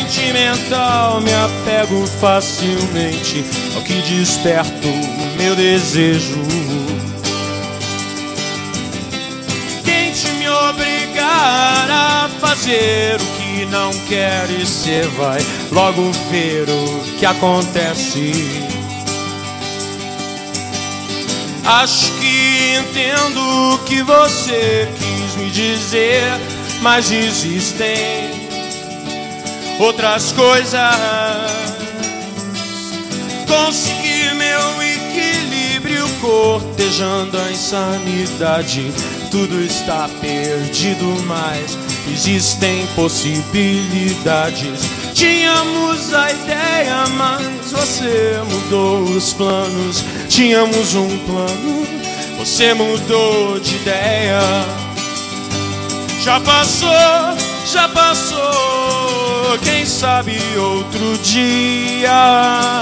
sentimental, me apego facilmente ao que desperta o meu desejo. Tente me obrigar a fazer o que não quer e cê vai logo ver o que acontece. Acho que entendo o que você quis me dizer, mas existem outras coisas. Consegui meu equilíbrio cortejando a insanidade. Tudo está perdido, mas existem possibilidades. Tínhamos a ideia, mas você mudou os planos. Tínhamos um plano, você mudou de ideia. Já passou, quem sabe outro dia.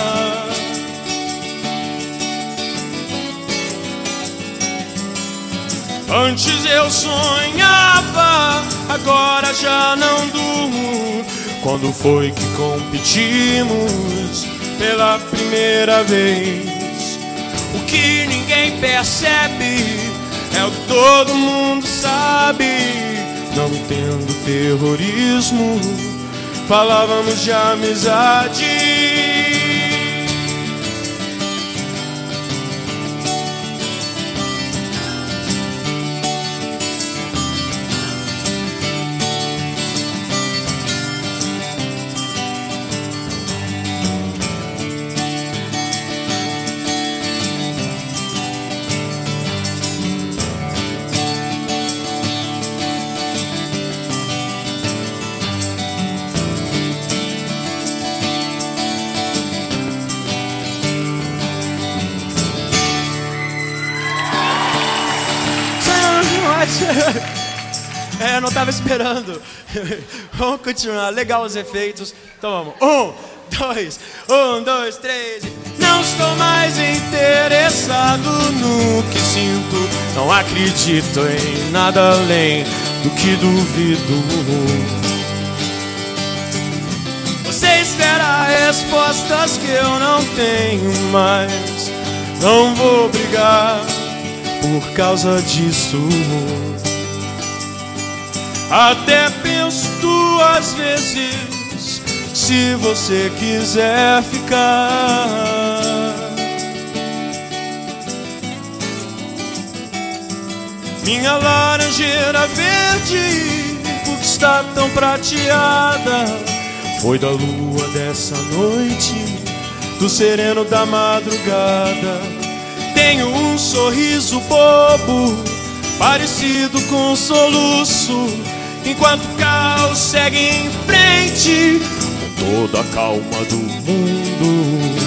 Antes eu sonhava, agora já não durmo. Quando foi que competimos pela primeira vez? O que ninguém percebe é o que todo mundo sabe. Não entendo terrorismo, falávamos de amizade. Não tava esperando. Vamos continuar. Legal os efeitos. Então vamos. 1, 2, 3. Não estou mais interessado no que sinto. Não acredito em nada além do que duvido. Você espera respostas que eu não tenho mais. Não vou brigar por causa disso. Até penso 2 vezes se você quiser ficar. Minha laranjeira verde, por que está tão prateada? Foi da lua dessa noite, do sereno da madrugada. Tenho um sorriso bobo, parecido com um soluço, enquanto o caos segue em frente, com toda a calma do mundo.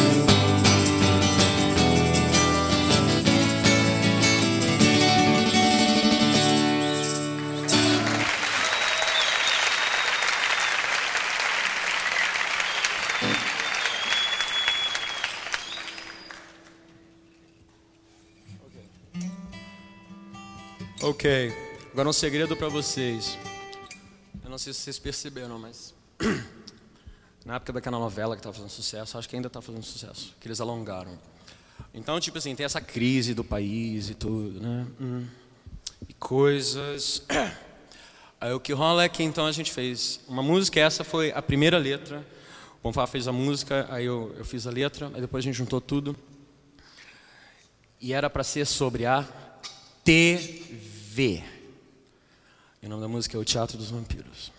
Ok, agora um segredo pra vocês. Eu não sei se vocês perceberam, mas na época daquela novela que tava fazendo sucesso, acho que ainda tá fazendo sucesso, que eles alongaram. Então, tipo assim, tem essa crise do país e tudo, né? E coisas. Aí o que rola é que então a gente fez uma música, essa foi a primeira letra. O Bonfá fez a música, aí eu fiz a letra, aí depois a gente juntou tudo. E era pra ser sobre a TV. E o nome da música é O Teatro dos Vampiros.